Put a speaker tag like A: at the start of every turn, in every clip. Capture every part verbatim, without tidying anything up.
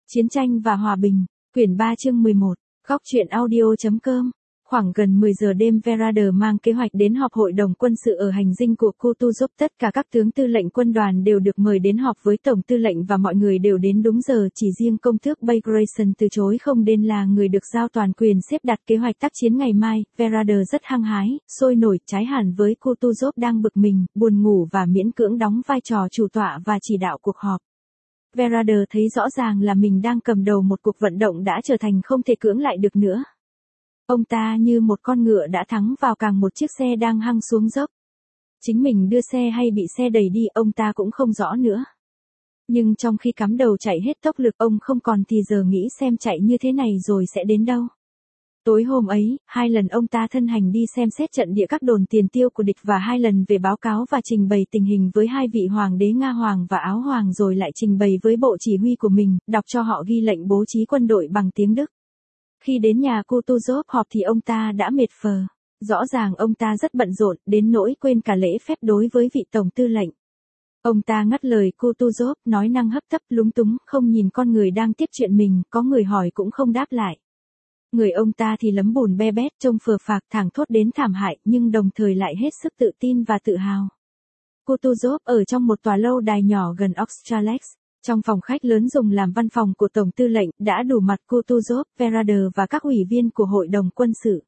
A: Chiến tranh và hòa bình, quyển ba chương mười một, góc truyện audio.com. Khoảng gần mười giờ đêm Verader mang kế hoạch đến họp hội đồng quân sự ở hành dinh của Kutuzov. Tất cả các tướng tư lệnh quân đoàn đều được mời đến họp với tổng tư lệnh và mọi người đều đến đúng giờ, chỉ riêng công tước Bagration từ chối không đến là người được giao toàn quyền xếp đặt kế hoạch tác chiến ngày mai. Verader rất hăng hái, sôi nổi, trái hẳn với Kutuzov đang bực mình, buồn ngủ và miễn cưỡng đóng vai trò chủ tọa và chỉ đạo cuộc họp. Verader thấy rõ ràng là mình đang cầm đầu một cuộc vận động đã trở thành không thể cưỡng lại được nữa. Ông ta như một con ngựa đã thắng vào càng một chiếc xe đang hăng xuống dốc. Chính mình đưa xe hay bị xe đẩy đi ông ta cũng không rõ nữa. Nhưng trong khi cắm đầu chạy hết tốc lực ông không còn thì giờ nghĩ xem chạy như thế này rồi sẽ đến đâu. Tối hôm ấy, hai lần ông ta thân hành đi xem xét trận địa các đồn tiền tiêu của địch và hai lần về báo cáo và trình bày tình hình với hai vị hoàng đế Nga Hoàng và Áo Hoàng rồi lại trình bày với bộ chỉ huy của mình, đọc cho họ ghi lệnh bố trí quân đội bằng tiếng Đức. Khi đến nhà Kutuzov họp thì ông ta đã mệt phờ. Rõ ràng ông ta rất bận rộn, đến nỗi quên cả lễ phép đối với vị tổng tư lệnh. Ông ta ngắt lời Kutuzov, nói năng hấp tấp lúng túng, không nhìn con người đang tiếp chuyện mình, có người hỏi cũng không đáp lại. Người ông ta thì lấm bùn be bét, trông phờ phạc, thảng thốt đến thảm hại, nhưng đồng thời lại hết sức tự tin và tự hào. Kutuzov ở trong một tòa lâu đài nhỏ gần Austerlitz. Trong phòng khách lớn dùng làm văn phòng của Tổng tư lệnh, đã đủ mặt Kutuzov, Verader và các ủy viên của hội đồng quân sự.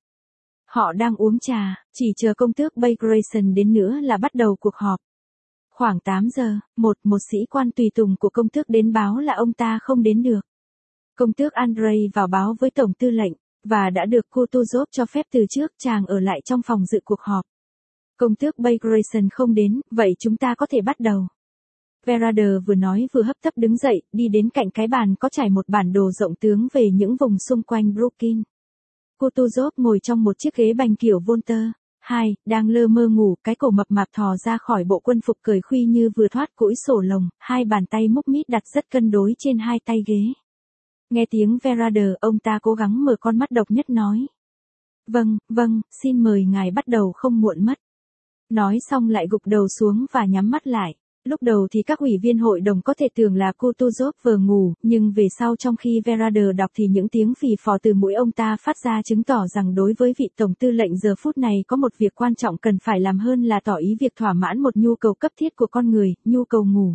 A: Họ đang uống trà, chỉ chờ công tước Bagration đến nữa là bắt đầu cuộc họp. Khoảng tám giờ, một, một sĩ quan tùy tùng của công tước đến báo là ông ta không đến được. Công tước Andrei vào báo với Tổng tư lệnh, và đã được Kutuzov cho phép từ trước chàng ở lại trong phòng dự cuộc họp. Công tước Bagration không đến, vậy chúng ta có thể bắt đầu. Verader vừa nói vừa hấp tấp đứng dậy, đi đến cạnh cái bàn có trải một bản đồ rộng tướng về những vùng xung quanh Brooklyn. Kutuzov ngồi trong một chiếc ghế bành kiểu Volter. Hai, đang lơ mơ ngủ, cái cổ mập mạp thò ra khỏi bộ quân phục cởi khuy như vừa thoát cũi sổ lồng, hai bàn tay múc mít đặt rất cân đối trên hai tay ghế. Nghe tiếng Verader, ông ta cố gắng mở con mắt độc nhất nói. Vâng, vâng, xin mời ngài bắt đầu không muộn mất. Nói xong lại gục đầu xuống và nhắm mắt lại. Lúc đầu thì các ủy viên hội đồng có thể tưởng là Kutuzov vừa ngủ, nhưng về sau trong khi Verader đọc thì những tiếng phì phò từ mũi ông ta phát ra chứng tỏ rằng đối với vị tổng tư lệnh giờ phút này có một việc quan trọng cần phải làm hơn là tỏ ý việc thỏa mãn một nhu cầu cấp thiết của con người, nhu cầu ngủ.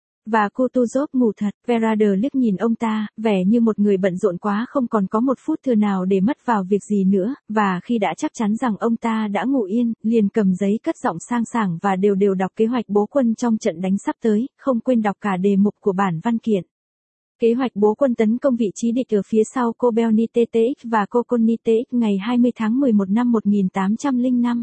A: Và Kutuzov ngủ thật, Verader liếc nhìn ông ta, vẻ như một người bận rộn quá không còn có một phút thừa nào để mất vào việc gì nữa, và khi đã chắc chắn rằng ông ta đã ngủ yên, liền cầm giấy cất giọng sang sảng và đều đều đọc kế hoạch bố quân trong trận đánh sắp tới, không quên đọc cả đề mục của bản văn kiện. Kế hoạch bố quân tấn công vị trí địch ở phía sau Kobelnitech và Kokonitech ngày hai mươi tháng mười một năm một nghìn tám trăm lẻ năm.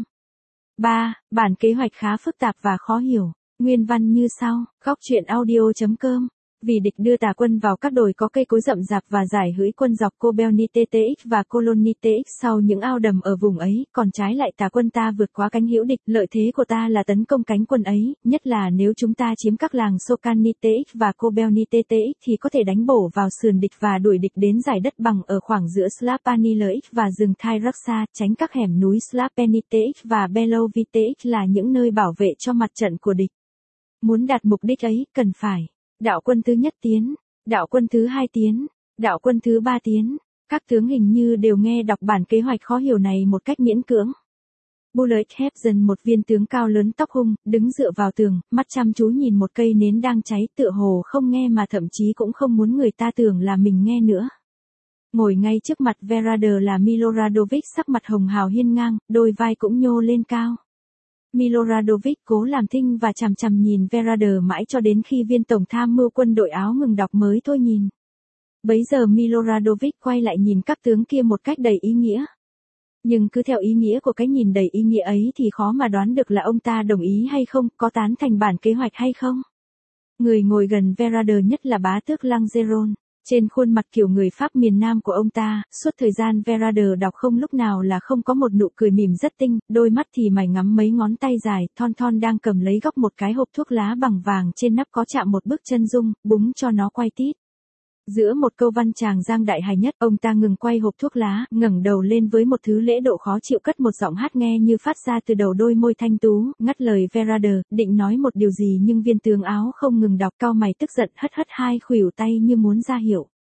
A: ba. Bản kế hoạch khá phức tạp và khó hiểu. Nguyên văn như sau, góc truyện audio.com. Vì địch đưa tà quân vào các đồi có cây cối rậm rạp và giải hưỡi quân dọc Kobelnitech và Kolonitech sau những ao đầm ở vùng ấy, còn trái lại tà quân ta vượt quá cánh hữu địch, lợi thế của ta là tấn công cánh quân ấy, nhất là nếu chúng ta chiếm các làng Sokanitech và Kobelnitech thì có thể đánh bổ vào sườn địch và đuổi địch đến giải đất bằng ở khoảng giữa Slapanilech và rừng Thyraksa, tránh các hẻm núi Slapenitech và Belovitech là những nơi bảo vệ cho mặt trận của địch. Muốn đạt mục đích ấy, cần phải đạo quân thứ nhất tiến, đạo quân thứ hai tiến, đạo quân thứ ba tiến. Các tướng hình như đều nghe đọc bản kế hoạch khó hiểu này một cách miễn cưỡng. Bullet Hebgen, một viên tướng cao lớn tóc hung, đứng dựa vào tường, mắt chăm chú nhìn một cây nến đang cháy, tựa hồ không nghe mà thậm chí cũng không muốn người ta tưởng là mình nghe nữa. Ngồi ngay trước mặt Verader là Miloradovich, sắc mặt hồng hào hiên ngang, đôi vai cũng nhô lên cao. Miloradovich cố làm thinh và chằm chằm nhìn Verader mãi cho đến khi viên tổng tham mưu quân đội áo ngừng đọc mới thôi nhìn. Bấy giờ Miloradovich quay lại nhìn các tướng kia một cách đầy ý nghĩa. Nhưng cứ theo ý nghĩa của cái nhìn đầy ý nghĩa ấy thì khó mà đoán được là ông ta đồng ý hay không, có tán thành bản kế hoạch hay không. Người ngồi gần Verader nhất là bá tước Langeron. Trên khuôn mặt kiểu người Pháp miền Nam của ông ta, suốt thời gian Verader đọc không lúc nào là không có một nụ cười mỉm rất tinh, đôi mắt thì mải ngắm mấy ngón tay dài, thon thon đang cầm lấy góc một cái hộp thuốc lá bằng vàng trên nắp có chạm một bức chân dung, búng cho nó quay tít. Giữa một câu văn tràng giang đại hài nhất, ông ta ngừng quay hộp thuốc lá, ngẩng đầu lên với một thứ lễ độ khó chịu cất một giọng hát nghe như phát ra từ đầu đôi môi thanh tú, ngắt lời Verader, định nói một điều gì nhưng viên tướng áo không ngừng đọc, cau mày tức giận hất hất hai khuỷu tay như muốn ra hiệu.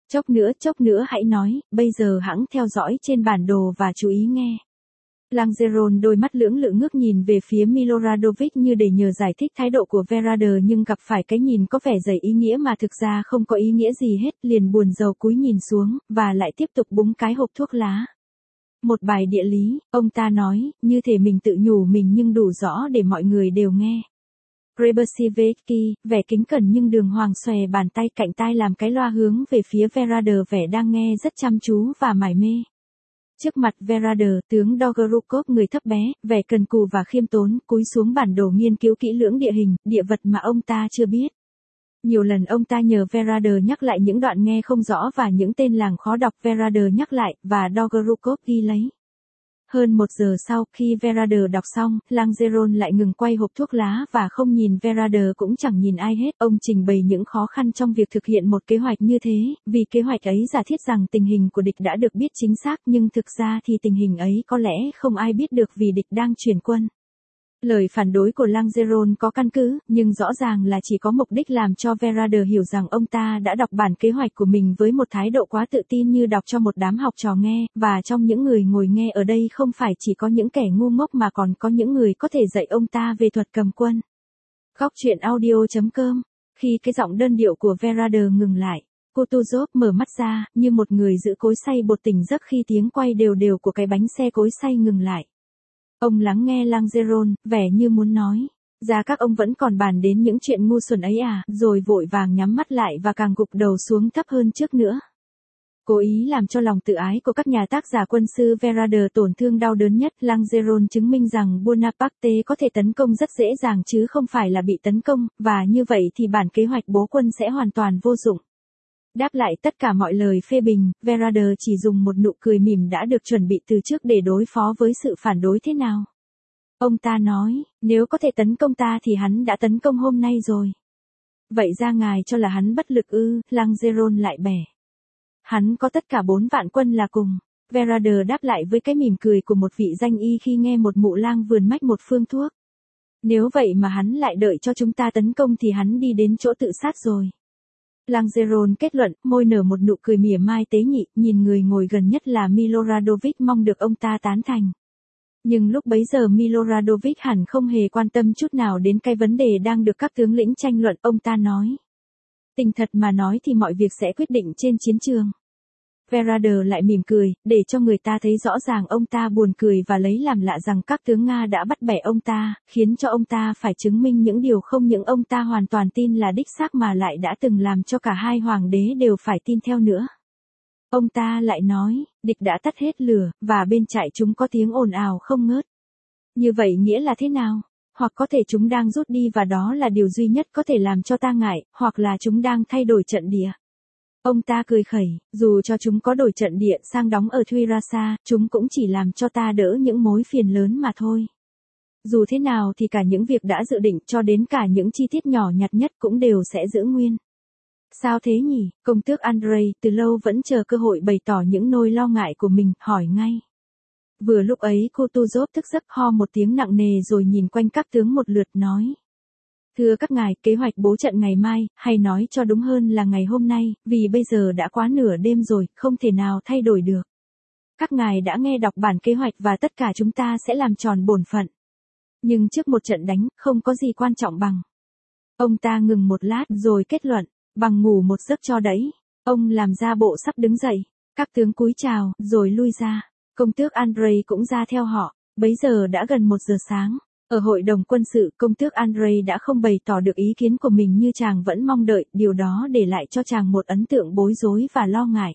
A: Chốc nữa, chốc nữa hãy nói, bây giờ hãng theo dõi trên bản đồ và chú ý nghe. Langeron đôi mắt lưỡng lự ngước nhìn về phía Miloradovic như để nhờ giải thích thái độ của Verader, nhưng gặp phải cái nhìn có vẻ đầy ý nghĩa mà thực ra không có ý nghĩa gì hết, liền buồn rầu cúi nhìn xuống, và lại tiếp tục búng cái hộp thuốc lá. Một bài địa lý, ông ta nói, như thể mình tự nhủ mình nhưng đủ rõ để mọi người đều nghe. Rebusivetsky, vẻ kính cẩn nhưng đường hoàng xòe bàn tay cạnh tai làm cái loa hướng về phía Verader, vẻ đang nghe rất chăm chú và mải mê. Trước mặt Verader, tướng Dolgorukov người thấp bé, vẻ cần cù và khiêm tốn, cúi xuống bản đồ nghiên cứu kỹ lưỡng địa hình, địa vật mà ông ta chưa biết. Nhiều lần ông ta nhờ Verader nhắc lại những đoạn nghe không rõ và những tên làng khó đọc, Verader nhắc lại, và Dolgorukov ghi lấy. Hơn một giờ sau, khi Verader đọc xong, Langeron lại ngừng quay hộp thuốc lá và không nhìn Verader cũng chẳng nhìn ai hết. Ông trình bày những khó khăn trong việc thực hiện một kế hoạch như thế, vì kế hoạch ấy giả thiết rằng tình hình của địch đã được biết chính xác, nhưng thực ra thì tình hình ấy có lẽ không ai biết được vì địch đang chuyển quân. Lời phản đối của Langeron có căn cứ, nhưng rõ ràng là chỉ có mục đích làm cho Verader hiểu rằng ông ta đã đọc bản kế hoạch của mình với một thái độ quá tự tin như đọc cho một đám học trò nghe, và trong những người ngồi nghe ở đây không phải chỉ có những kẻ ngu ngốc mà còn có những người có thể dạy ông ta về thuật cầm quân. Góc truyện audio chấm com. Khi cái giọng đơn điệu của Verader ngừng lại, Kutuzov mở mắt ra, như một người giữ cối xay bột tỉnh giấc khi tiếng quay đều đều của cái bánh xe cối xay ngừng lại. Ông lắng nghe Langeron, vẻ như muốn nói, ra các ông vẫn còn bàn đến những chuyện ngu xuẩn ấy à, rồi vội vàng nhắm mắt lại và càng gục đầu xuống thấp hơn trước nữa. Cố ý làm cho lòng tự ái của các nhà tác giả quân sư Verader tổn thương đau đớn nhất, Langeron chứng minh rằng Bonaparte có thể tấn công rất dễ dàng chứ không phải là bị tấn công, và như vậy thì bản kế hoạch bố quân sẽ hoàn toàn vô dụng. Đáp lại tất cả mọi lời phê bình, Verader chỉ dùng một nụ cười mỉm đã được chuẩn bị từ trước để đối phó với sự phản đối thế nào. Ông ta nói, nếu có thể tấn công ta thì hắn đã tấn công hôm nay rồi. Vậy ra ngài cho là hắn bất lực ư? Langeron lại bẻ. Hắn có tất cả bốn vạn quân là cùng. Verader đáp lại với cái mỉm cười của một vị danh y khi nghe một mụ lang vườn mách một phương thuốc. Nếu vậy mà hắn lại đợi cho chúng ta tấn công thì hắn đi đến chỗ tự sát rồi. Langeron kết luận, môi nở một nụ cười mỉa mai tế nhị, nhìn người ngồi gần nhất là Miloradovic mong được ông ta tán thành. Nhưng lúc bấy giờ Miloradovic hẳn không hề quan tâm chút nào đến cái vấn đề đang được các tướng lĩnh tranh luận, ông ta nói. Tình thật mà nói thì mọi việc sẽ quyết định trên chiến trường. Verader lại mỉm cười, để cho người ta thấy rõ ràng ông ta buồn cười và lấy làm lạ rằng các tướng Nga đã bắt bẻ ông ta, khiến cho ông ta phải chứng minh những điều không những ông ta hoàn toàn tin là đích xác mà lại đã từng làm cho cả hai hoàng đế đều phải tin theo nữa. Ông ta lại nói, địch đã tắt hết lửa, và bên trại chúng có tiếng ồn ào không ngớt. Như vậy nghĩa là thế nào? Hoặc có thể chúng đang rút đi và đó là điều duy nhất có thể làm cho ta ngại, hoặc là chúng đang thay đổi trận địa. Ông ta cười khẩy, dù cho chúng có đổi trận địa sang đóng ở Thuyrasa, chúng cũng chỉ làm cho ta đỡ những mối phiền lớn mà thôi. Dù thế nào thì cả những việc đã dự định cho đến cả những chi tiết nhỏ nhặt nhất cũng đều sẽ giữ nguyên. Sao thế nhỉ? Công tước Andrei từ lâu vẫn chờ cơ hội bày tỏ những nỗi lo ngại của mình, hỏi ngay. Vừa lúc ấy Kutuzov thức giấc ho một tiếng nặng nề rồi nhìn quanh các tướng một lượt nói. Thưa các ngài, kế hoạch bố trận ngày mai, hay nói cho đúng hơn là ngày hôm nay, vì bây giờ đã quá nửa đêm rồi, không thể nào thay đổi được. Các ngài đã nghe đọc bản kế hoạch và tất cả chúng ta sẽ làm tròn bổn phận. Nhưng trước một trận đánh, không có gì quan trọng bằng. Ông ta ngừng một lát rồi kết luận, bằng ngủ một giấc cho đấy. Ông làm ra bộ sắp đứng dậy. Các tướng cúi chào, rồi lui ra. Công tước Andrei cũng ra theo họ. Bấy giờ đã gần một giờ sáng. Ở hội đồng quân sự, công tước Andrei đã không bày tỏ được ý kiến của mình như chàng vẫn mong đợi, điều đó để lại cho chàng một ấn tượng bối rối và lo ngại.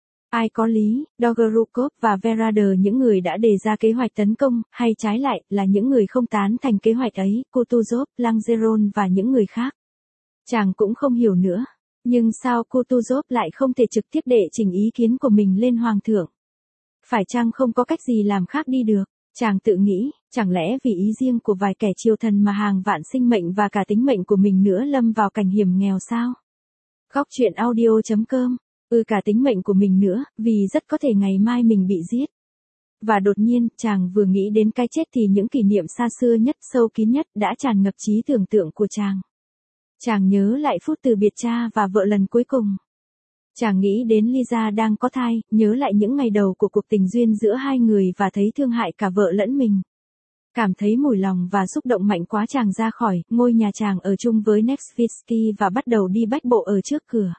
A: Ai có lý, Dolgorukov và Verader, những người đã đề ra kế hoạch tấn công, hay trái lại, là những người không tán thành kế hoạch ấy, Kutuzov, Langeron và những người khác. Chàng cũng không hiểu nữa. Nhưng sao Kutuzov lại không thể trực tiếp đệ trình ý kiến của mình lên hoàng thượng? Phải chăng không có cách gì làm khác đi được? Chàng tự nghĩ, chẳng lẽ vì ý riêng của vài kẻ triều thần mà hàng vạn sinh mệnh và cả tính mệnh của mình nữa lâm vào cảnh hiểm nghèo sao? Góc truyện audio chấm com. Ừ, cả tính mệnh của mình nữa, vì rất có thể ngày mai mình bị giết. Và đột nhiên, chàng vừa nghĩ đến cái chết thì những kỷ niệm xa xưa nhất, sâu kín nhất đã tràn ngập trí tưởng tượng của chàng. Chàng nhớ lại phút từ biệt cha và vợ lần cuối cùng. Chàng nghĩ đến Lisa đang có thai, nhớ lại những ngày đầu của cuộc tình duyên giữa hai người và thấy thương hại cả vợ lẫn mình. Cảm thấy mùi lòng và xúc động mạnh quá, chàng ra khỏi ngôi nhà chàng ở chung với Nevsky và bắt đầu đi bách bộ ở trước cửa.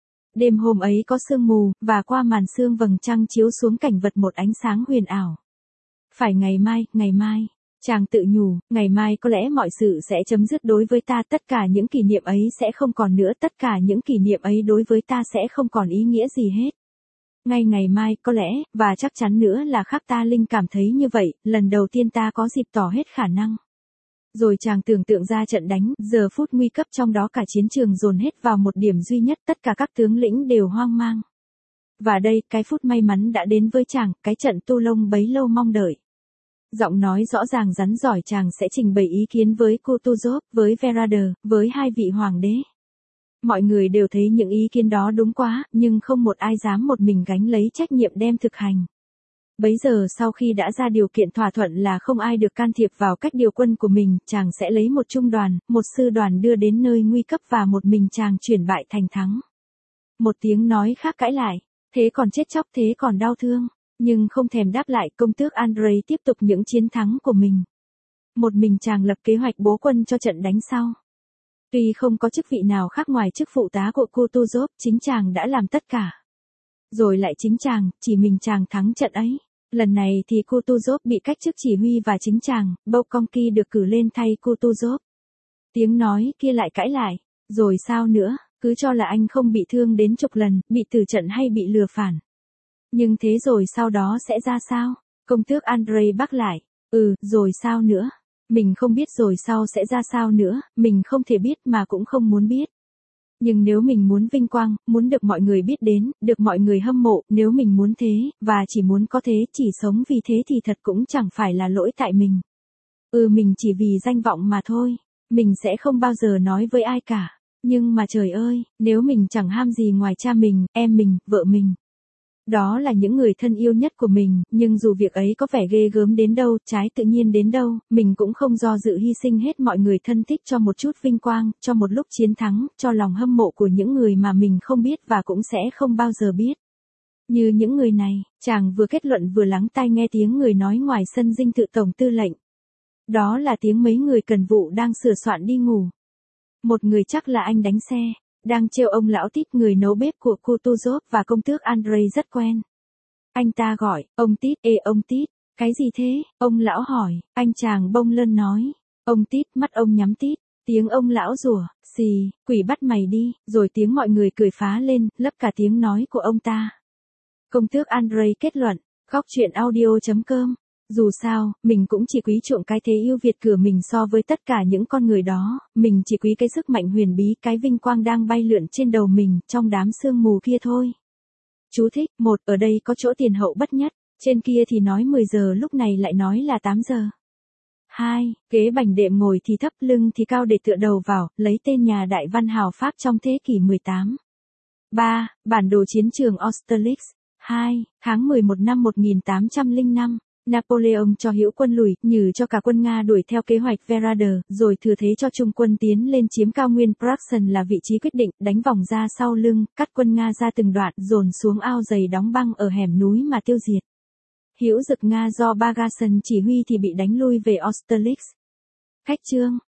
A: Đêm hôm ấy có sương mù, và qua màn sương vầng trăng chiếu xuống cảnh vật một ánh sáng huyền ảo. Phải ngày mai, ngày mai. Chàng tự nhủ, ngày mai có lẽ mọi sự sẽ chấm dứt đối với ta, tất cả những kỷ niệm ấy sẽ không còn nữa, tất cả những kỷ niệm ấy đối với ta sẽ không còn ý nghĩa gì hết. Ngay ngày mai, có lẽ, và chắc chắn nữa là khác, ta linh cảm thấy như vậy, lần đầu tiên ta có dịp tỏ hết khả năng. Rồi chàng tưởng tượng ra trận đánh, giờ phút nguy cấp, trong đó cả chiến trường dồn hết vào một điểm duy nhất, tất cả các tướng lĩnh đều hoang mang. Và đây, cái phút may mắn đã đến với chàng, cái trận tu lông bấy lâu mong đợi. Giọng nói rõ ràng rắn giỏi, chàng sẽ trình bày ý kiến với Kutuzov, với Verader, với hai vị hoàng đế. Mọi người đều thấy những ý kiến đó đúng quá, nhưng không một ai dám một mình gánh lấy trách nhiệm đem thực hành. Bấy giờ sau khi đã ra điều kiện thỏa thuận là không ai được can thiệp vào cách điều quân của mình, chàng sẽ lấy một trung đoàn, một sư đoàn đưa đến nơi nguy cấp và một mình chàng chuyển bại thành thắng. Một tiếng nói khác cãi lại, thế còn chết chóc, thế còn đau thương. Nhưng không thèm đáp lại, công tước Andrei tiếp tục những chiến thắng của mình. Một mình chàng lập kế hoạch bố quân cho trận đánh sau. Tuy không có chức vị nào khác ngoài chức phụ tá của Kutuzov, chính chàng đã làm tất cả. Rồi lại chính chàng, chỉ mình chàng thắng trận ấy. Lần này thì Kutuzov bị cách chức chỉ huy và chính chàng, Bolkonsky được cử lên thay Kutuzov. Tiếng nói kia lại cãi lại, rồi sao nữa, cứ cho là anh không bị thương đến chục lần, bị tử trận hay bị lừa phản. Nhưng thế rồi sau đó sẽ ra sao? Công tước Andrei bác lại, ừ, rồi sao nữa? Mình không biết rồi sau sẽ ra sao nữa, mình không thể biết mà cũng không muốn biết. Nhưng nếu mình muốn vinh quang, muốn được mọi người biết đến, được mọi người hâm mộ, nếu mình muốn thế, và chỉ muốn có thế, chỉ sống vì thế thì thật cũng chẳng phải là lỗi tại mình. Ừ, mình chỉ vì danh vọng mà thôi. Mình sẽ không bao giờ nói với ai cả. Nhưng mà trời ơi, nếu mình chẳng ham gì ngoài cha mình, em mình, vợ mình. Đó là những người thân yêu nhất của mình, nhưng dù việc ấy có vẻ ghê gớm đến đâu, trái tự nhiên đến đâu, mình cũng không do dự hy sinh hết mọi người thân thích cho một chút vinh quang, cho một lúc chiến thắng, cho lòng hâm mộ của những người mà mình không biết và cũng sẽ không bao giờ biết. Như những người này, chàng vừa kết luận vừa lắng tai nghe tiếng người nói ngoài sân dinh thự tổng tư lệnh. Đó là tiếng mấy người cần vụ đang sửa soạn đi ngủ. Một người chắc là anh đánh xe. Đang trêu ông lão Tít, người nấu bếp của Kutuzov và công tước Andrei rất quen. Anh ta gọi, ông Tít, ê ông Tít, cái gì thế? Ông lão hỏi, anh chàng bông lân nói. Ông Tít, mắt ông nhắm tít, tiếng ông lão rủa, xì, quỷ bắt mày đi, rồi tiếng mọi người cười phá lên, lấp cả tiếng nói của ông ta. Công tước Andrei kết luận, góc chuyện audio chấm com. Dù sao, mình cũng chỉ quý chuộng cái thế yêu Việt cửa mình so với tất cả những con người đó, mình chỉ quý cái sức mạnh huyền bí, cái vinh quang đang bay lượn trên đầu mình, trong đám sương mù kia thôi. Chú thích, một, ở đây có chỗ tiền hậu bất nhất, trên kia thì nói mười giờ lúc này lại nói là tám giờ. Hai, ghế bành đệm ngồi thì thấp, lưng thì cao để tựa đầu vào, lấy tên nhà đại văn hào Pháp trong thế kỷ mười tám. Ba, bản đồ chiến trường Austerlitz. Hai, tháng mười một năm một nghìn tám trăm lẻ năm. Napoleon cho hữu quân lùi, nhử cho cả quân Nga đuổi theo kế hoạch Verader, rồi thừa thế cho trung quân tiến lên chiếm cao nguyên Pratzen là vị trí quyết định, đánh vòng ra sau lưng, cắt quân Nga ra từng đoạn, dồn xuống ao dày đóng băng ở hẻm núi mà tiêu diệt. Hữu dực Nga do Bagasin chỉ huy thì bị đánh lui về Austerlitz. Cách chương